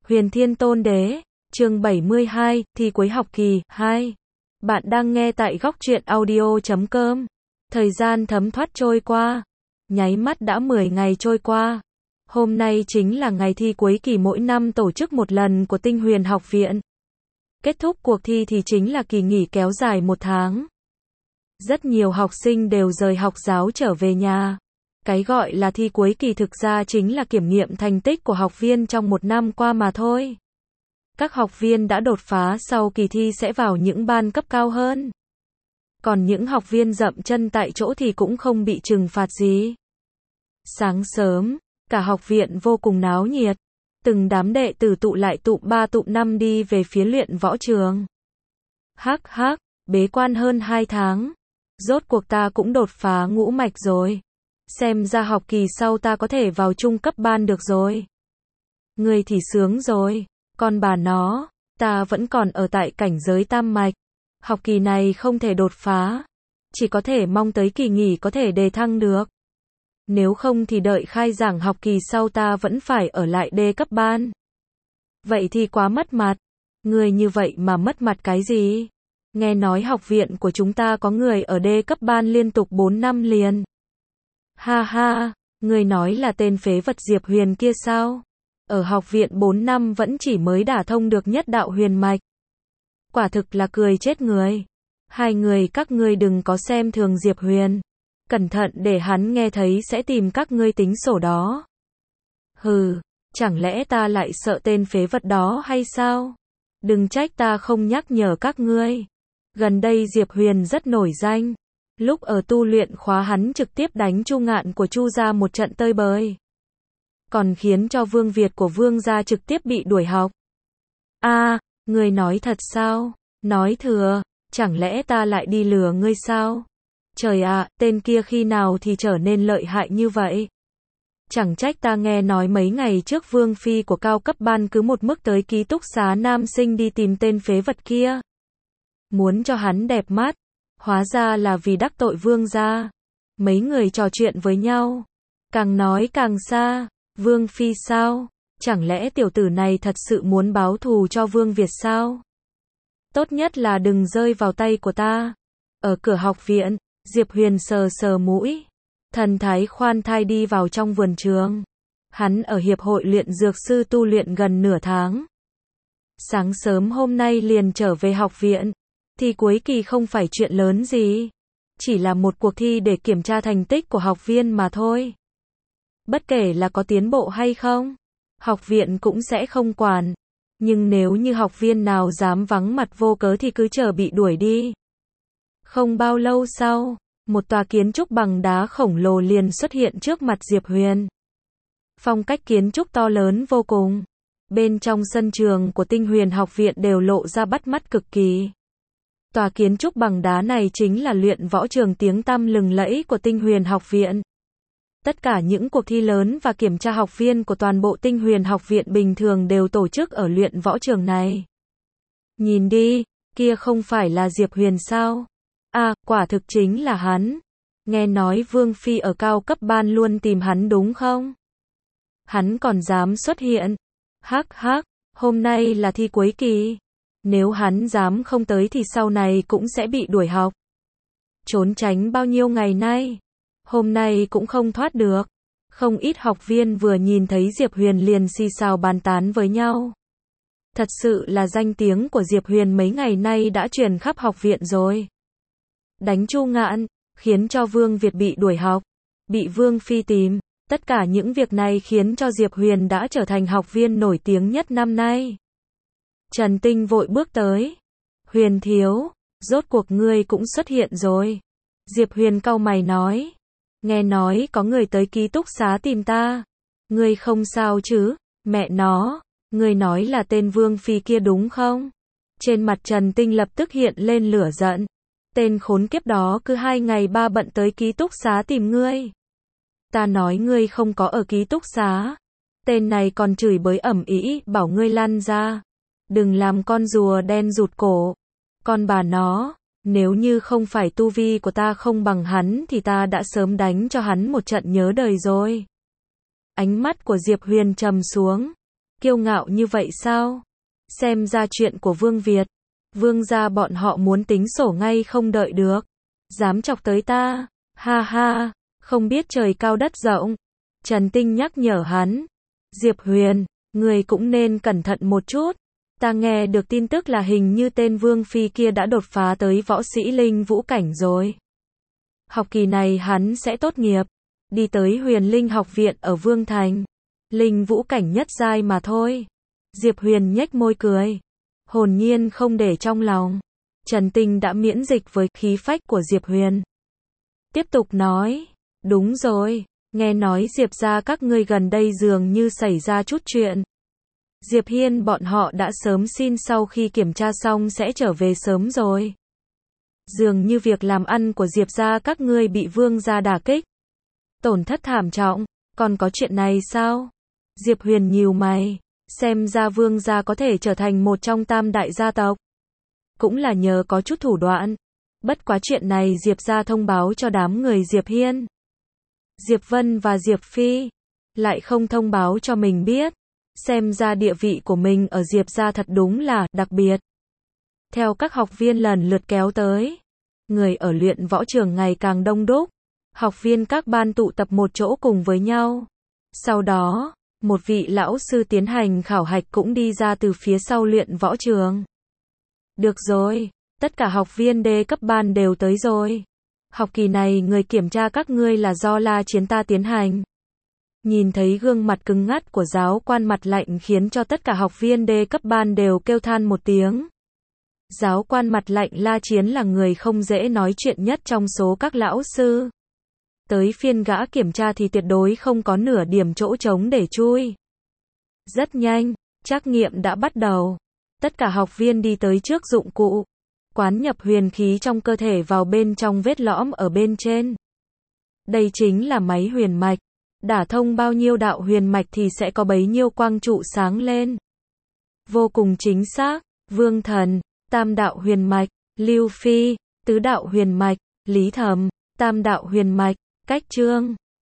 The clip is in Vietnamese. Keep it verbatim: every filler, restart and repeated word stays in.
Huyền Thiên Tôn Đế, chương bảy mươi hai, thi cuối học kỳ, hai. Bạn đang nghe tại góc truyện audio chấm com. Thời gian thấm thoát trôi qua. Nháy mắt đã mười ngày trôi qua. Hôm nay chính là ngày thi cuối kỳ mỗi năm tổ chức một lần của Tinh Huyền Học Viện. Kết thúc cuộc thi thì chính là kỳ nghỉ kéo dài một tháng. Rất nhiều học sinh đều rời học giáo trở về nhà. Cái gọi là thi cuối kỳ thực ra chính là kiểm nghiệm thành tích của học viên trong một năm qua mà thôi. Các học viên đã đột phá sau kỳ thi sẽ vào những ban cấp cao hơn. Còn những học viên dậm chân tại chỗ thì cũng không bị trừng phạt gì. Sáng sớm, cả học viện vô cùng náo nhiệt. Từng đám đệ tử tụ lại tụm ba tụm năm đi về phía luyện võ trường. Hắc hắc, bế quan hơn hai tháng. Rốt cuộc ta cũng đột phá ngũ mạch rồi. Xem ra học kỳ sau ta có thể vào trung cấp ban được rồi. Người thì sướng rồi. Còn bà nó, ta vẫn còn ở tại cảnh giới tam mạch. Học kỳ này không thể đột phá. Chỉ có thể mong tới kỳ nghỉ có thể đề thăng được. Nếu không thì đợi khai giảng học kỳ sau ta vẫn phải ở lại D cấp ban. Vậy thì quá mất mặt. Người như vậy mà mất mặt cái gì? Nghe nói học viện của chúng ta có người ở D cấp ban liên tục bốn năm liền. Ha ha, người nói là tên phế vật Diệp Huyền kia sao? Ở học viện bốn năm vẫn chỉ mới đả thông được nhất đạo huyền mạch. Quả thực là cười chết người. Hai người các ngươi đừng có xem thường Diệp Huyền. Cẩn thận để hắn nghe thấy sẽ tìm các ngươi tính sổ đó. Hừ, chẳng lẽ ta lại sợ tên phế vật đó hay sao? Đừng trách ta không nhắc nhở các ngươi. Gần đây Diệp Huyền rất nổi danh. Lúc ở tu luyện khóa hắn trực tiếp đánh Chu Ngạn của Chu gia một trận tơi bời. Còn khiến cho Vương Việt của Vương gia trực tiếp bị đuổi học. A, à, ngươi nói thật sao? Nói thừa, chẳng lẽ ta lại đi lừa ngươi sao? Trời ạ, à, tên kia khi nào thì trở nên lợi hại như vậy? Chẳng trách ta nghe nói mấy ngày trước Vương Phi của cao cấp ban cứ một mức tới ký túc xá nam sinh đi tìm tên phế vật kia. Muốn cho hắn đẹp mắt. Hóa ra là vì đắc tội Vương gia. Mấy người trò chuyện với nhau. Càng nói càng xa. Vương Phi sao? Chẳng lẽ tiểu tử này thật sự muốn báo thù cho Vương Việt sao? Tốt nhất là đừng rơi vào tay của ta. Ở cửa học viện, Diệp Huyền sờ sờ mũi. Thần thái khoan thai đi vào trong vườn trường. Hắn ở hiệp hội luyện dược sư tu luyện gần nửa tháng. Sáng sớm hôm nay liền trở về học viện. Thi cuối kỳ không phải chuyện lớn gì. Chỉ là một cuộc thi để kiểm tra thành tích của học viên mà thôi. Bất kể là có tiến bộ hay không, học viện cũng sẽ không quản. Nhưng nếu như học viên nào dám vắng mặt vô cớ thì cứ chờ bị đuổi đi. Không bao lâu sau, một tòa kiến trúc bằng đá khổng lồ liền xuất hiện trước mặt Diệp Huyền. Phong cách kiến trúc to lớn vô cùng. Bên trong sân trường của Tinh Huyền Học Viện đều lộ ra bắt mắt cực kỳ. Tòa kiến trúc bằng đá này chính là luyện võ trường tiếng tăm lừng lẫy của Tinh Huyền Học Viện. Tất cả những cuộc thi lớn và kiểm tra học viên của toàn bộ Tinh Huyền Học Viện bình thường đều tổ chức ở luyện võ trường này. Nhìn đi, kia không phải là Diệp Huyền sao? À, quả thực chính là hắn. Nghe nói Vương Phi ở cao cấp ban luôn tìm hắn đúng không? Hắn còn dám xuất hiện. Hắc hắc, hôm nay là thi cuối kỳ. Nếu hắn dám không tới thì sau này cũng sẽ bị đuổi học. Trốn tránh bao nhiêu ngày nay. Hôm nay cũng không thoát được. Không ít học viên vừa nhìn thấy Diệp Huyền liền xì xào bàn tán với nhau. Thật sự là danh tiếng của Diệp Huyền mấy ngày nay đã truyền khắp học viện rồi. Đánh Chu Ngạn, khiến cho Vương Việt bị đuổi học, bị Vương Phi tìm. Tất cả những việc này khiến cho Diệp Huyền đã trở thành học viên nổi tiếng nhất năm nay. Trần Tinh vội bước tới. Huyền thiếu, rốt cuộc ngươi cũng xuất hiện rồi. Diệp Huyền cau mày nói. Nghe nói có người tới ký túc xá tìm ta. Ngươi không sao chứ? Mẹ nó, ngươi nói là tên Vương Phi kia đúng không? Trên mặt Trần Tinh lập tức hiện lên lửa giận. Tên khốn kiếp đó cứ hai ngày ba bận tới ký túc xá tìm ngươi. Ta nói ngươi không có ở ký túc xá. Tên này còn chửi bới ầm ĩ, bảo ngươi lăn ra. Đừng làm con rùa đen rụt cổ. Con bà nó, nếu như không phải tu vi của ta không bằng hắn thì ta đã sớm đánh cho hắn một trận nhớ đời rồi. Ánh mắt của Diệp Huyền trầm xuống. Kiêu ngạo như vậy sao? Xem ra chuyện của Vương Việt, Vương gia bọn họ muốn tính sổ ngay không đợi được. Dám chọc tới ta, ha ha, không biết trời cao đất rộng. Trần Tinh nhắc nhở hắn. Diệp Huyền, người cũng nên cẩn thận một chút. Ta nghe được tin tức là hình như tên Vương Phi kia đã đột phá tới võ sĩ linh vũ cảnh rồi. Học kỳ này hắn sẽ tốt nghiệp, đi tới Huyền Linh học viện ở Vương Thành. Linh vũ cảnh nhất giai mà thôi. Diệp Huyền nhếch môi cười, hồn nhiên không để trong lòng. Trần Tinh đã miễn dịch với khí phách của Diệp Huyền. Tiếp tục nói, đúng rồi, nghe nói Diệp gia các ngươi gần đây dường như xảy ra chút chuyện. Diệp Hiên bọn họ đã sớm xin sau khi kiểm tra xong sẽ trở về sớm rồi. Dường như việc làm ăn của Diệp gia các ngươi bị Vương gia đả kích, tổn thất thảm trọng, còn có chuyện này sao? Diệp Huyền nhíu mày, xem ra Vương gia có thể trở thành một trong tam đại gia tộc, cũng là nhờ có chút thủ đoạn. Bất quá chuyện này Diệp gia thông báo cho đám người Diệp Hiên, Diệp Vân và Diệp Phi, lại không thông báo cho mình biết. Xem ra địa vị của mình ở Diệp gia thật đúng là đặc biệt. Theo các học viên lần lượt kéo tới, người ở luyện võ trường ngày càng đông đúc. Học viên các ban tụ tập một chỗ cùng với nhau. Sau đó, một vị lão sư tiến hành khảo hạch cũng đi ra từ phía sau luyện võ trường. Được rồi, tất cả học viên D cấp ban đều tới rồi. Học kỳ này người kiểm tra các ngươi là do La Chiến ta tiến hành. Nhìn thấy gương mặt cứng ngắt của giáo quan mặt lạnh khiến cho tất cả học viên D cấp ban đều kêu than một tiếng. Giáo quan mặt lạnh La Chiến là người không dễ nói chuyện nhất trong số các lão sư. Tới phiên gã kiểm tra thì tuyệt đối không có nửa điểm chỗ trống để chui. Rất nhanh, trắc nghiệm đã bắt đầu. Tất cả học viên đi tới trước dụng cụ, quán nhập huyền khí trong cơ thể vào bên trong vết lõm ở bên trên. Đây chính là máy huyền mạch. Đả thông bao nhiêu đạo huyền mạch thì sẽ có bấy nhiêu quang trụ sáng lên. Vô cùng chính xác. Vương Thần, tam đạo huyền mạch. Lưu Phi, tứ đạo huyền mạch. Lý Thầm, tam đạo huyền mạch. Cách Trương,